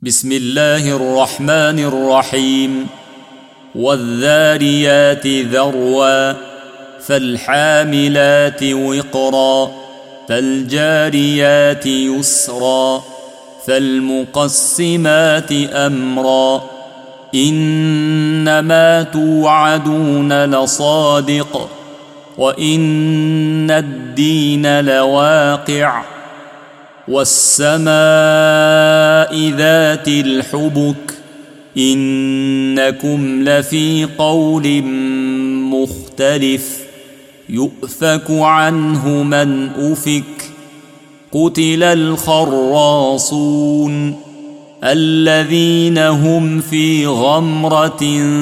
بسم الله الرحمن الرحيم. والذاريات ذروا فالحاملات وقرا فالجاريات يسرا فالمقسمات أمرا إنما توعدون لصادق وإن الدين لواقع والسماء ذات الحبك إنكم لفي قول مختلف يؤفك عنه من أفك قتل الخراصون الذين هم في غمرة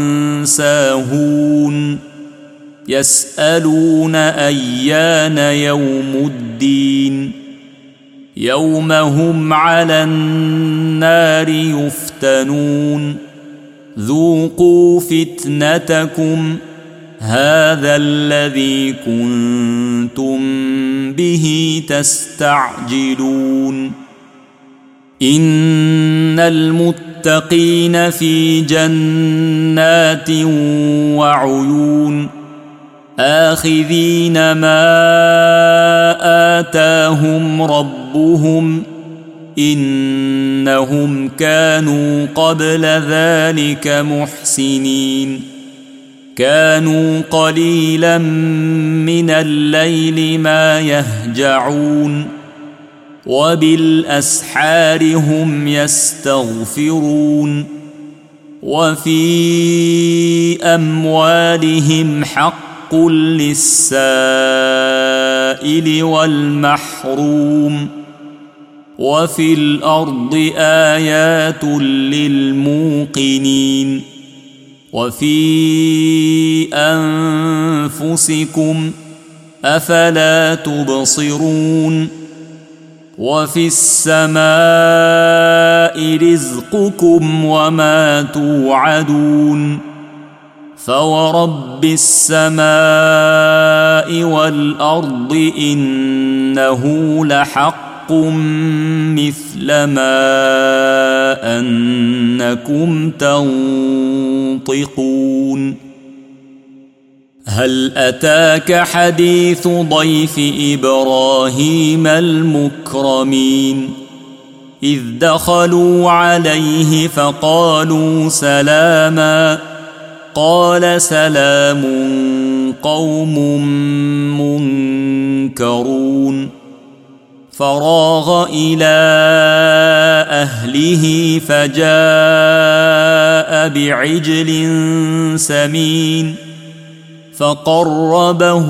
ساهون يسألون أيان يوم الدين يوم هم على النار يفتنون ذوقوا فتنتكم هذا الذي كنتم به تستعجلون إن المتقين في جنات وعيون آخذين ما آتاهم ربهم إنهم كانوا قبل ذلك محسنين كانوا قليلا من الليل ما يهجعون وبالأسحار هم يستغفرون وفي أموالهم حق للسائل والمحروم وفي الأرض آيات للموقنين وفي أنفسكم أفلا تبصرون وفي السماء رزقكم وما توعدون فورب السماء والأرض إنه لحق مثل ما أنكم تنطقون هل أتاك حديث ضيف إبراهيم المكرمين إذ دخلوا عليه فقالوا سلاما قال سلام قوم منكرون فراغ إلى أهله فجاء بعجل سمين فقربه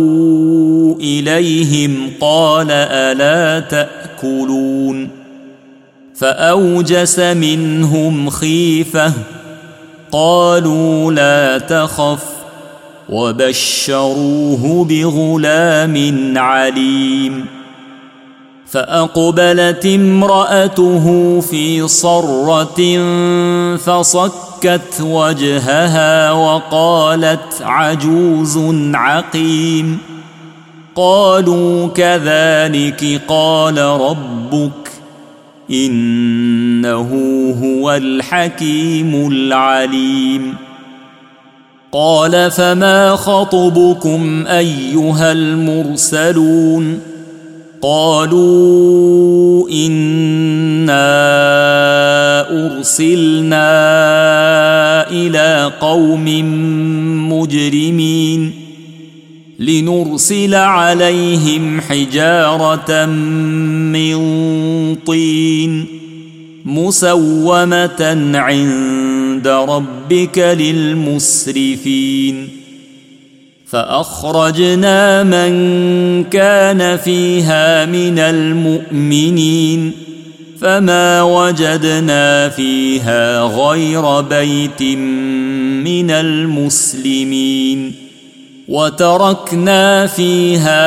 إليهم قال ألا تأكلون فأوجس منهم خيفة قالوا لا تخف وبشروه بغلام عليم فأقبلت امرأته في صرة فصكت وجهها وقالت عجوز عقيم قالوا كذلك قال ربك إنه هو الحكيم العليم قال فما خطبكم أيها المرسلون قالوا إنا أرسلنا إلى قوم مجرمين لنرسل عليهم حجارة من طين مسومة عند ربك للمسرفين فأخرجنا من كان فيها من المؤمنين فما وجدنا فيها غير بيت من المسلمين وتركنا فيها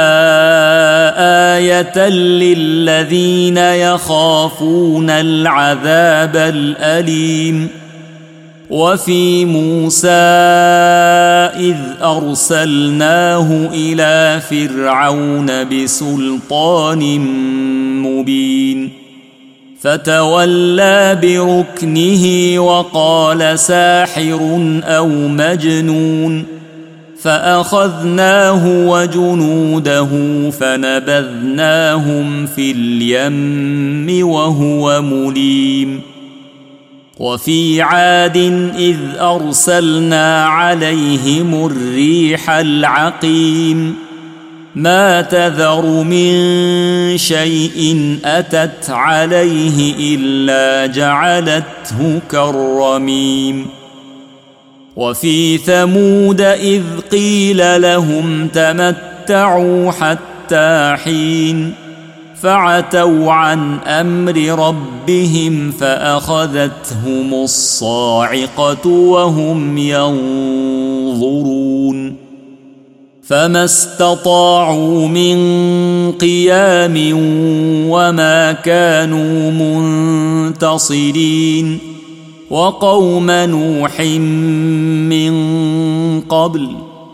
آية للذين يخافون العذاب الأليم وفي موسى إذ أرسلناه إلى فرعون بسلطان مبين فتولى بركنه وقال ساحر أو مجنون فأخذناه وجنوده فنبذناهم في اليم وهو مليم وفي عاد إذ أرسلنا عليهم الريح العقيم ما تذر من شيء أتت عليه إلا جعلته كالرميم وفي ثمود إذ قيل لهم تمتعوا حتى حين فعتوا عن أمر ربهم فأخذتهم الصاعقة وهم ينظرون فما استطاعوا من قيام وما كانوا منتصرين وقوم نوح من قبل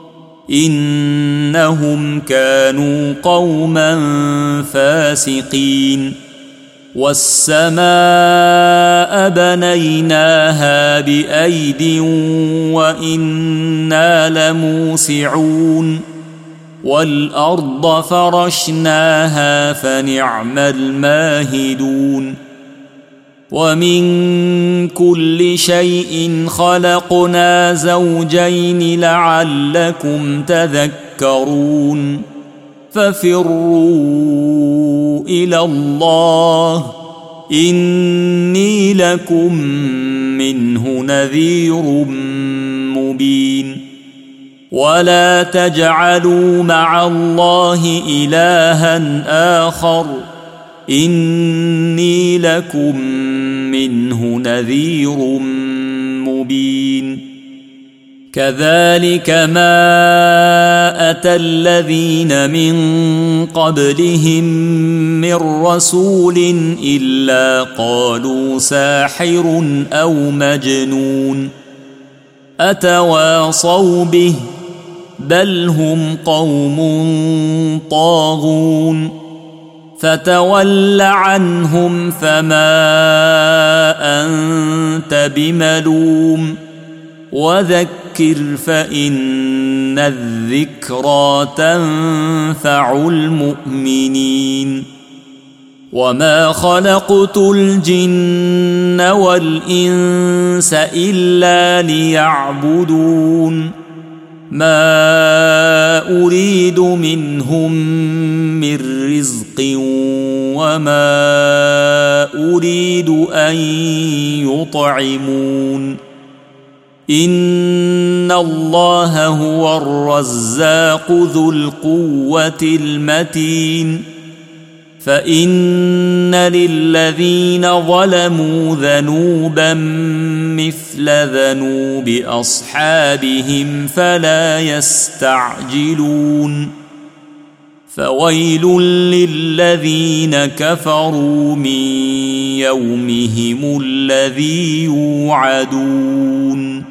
إنهم كانوا قوما فاسقين والسماء بنيناها بأيد وإنا لموسعون والأرض فرشناها فنعم الماهدون ومن كل شيء خلقنا زوجين لعلكم تذكرون ففروا إلى الله إني لكم منه نذير مبين ولا تجعلوا مع الله إلها آخر إني لكم منه نذير مبين كذلك ما أتى الذين من قبلهم من رسول إلا قالوا ساحر أو مجنون أتواصوا به بل هم قوم طاغون فتول عنهم فما أنت بملوم وذكر فإن الذكرى تنفع المؤمنين وما خلقت الجن والإنس إلا ليعبدون ما أريد منهم من رزق وما أريد أن يطعمون إن الله هو الرزاق ذو القوة المتين فإن للذين ظلموا ذنوبا مثل ذنوب أصحابهم فلا يستعجلون فويل للذين كفروا من يومهم الذي يوعدون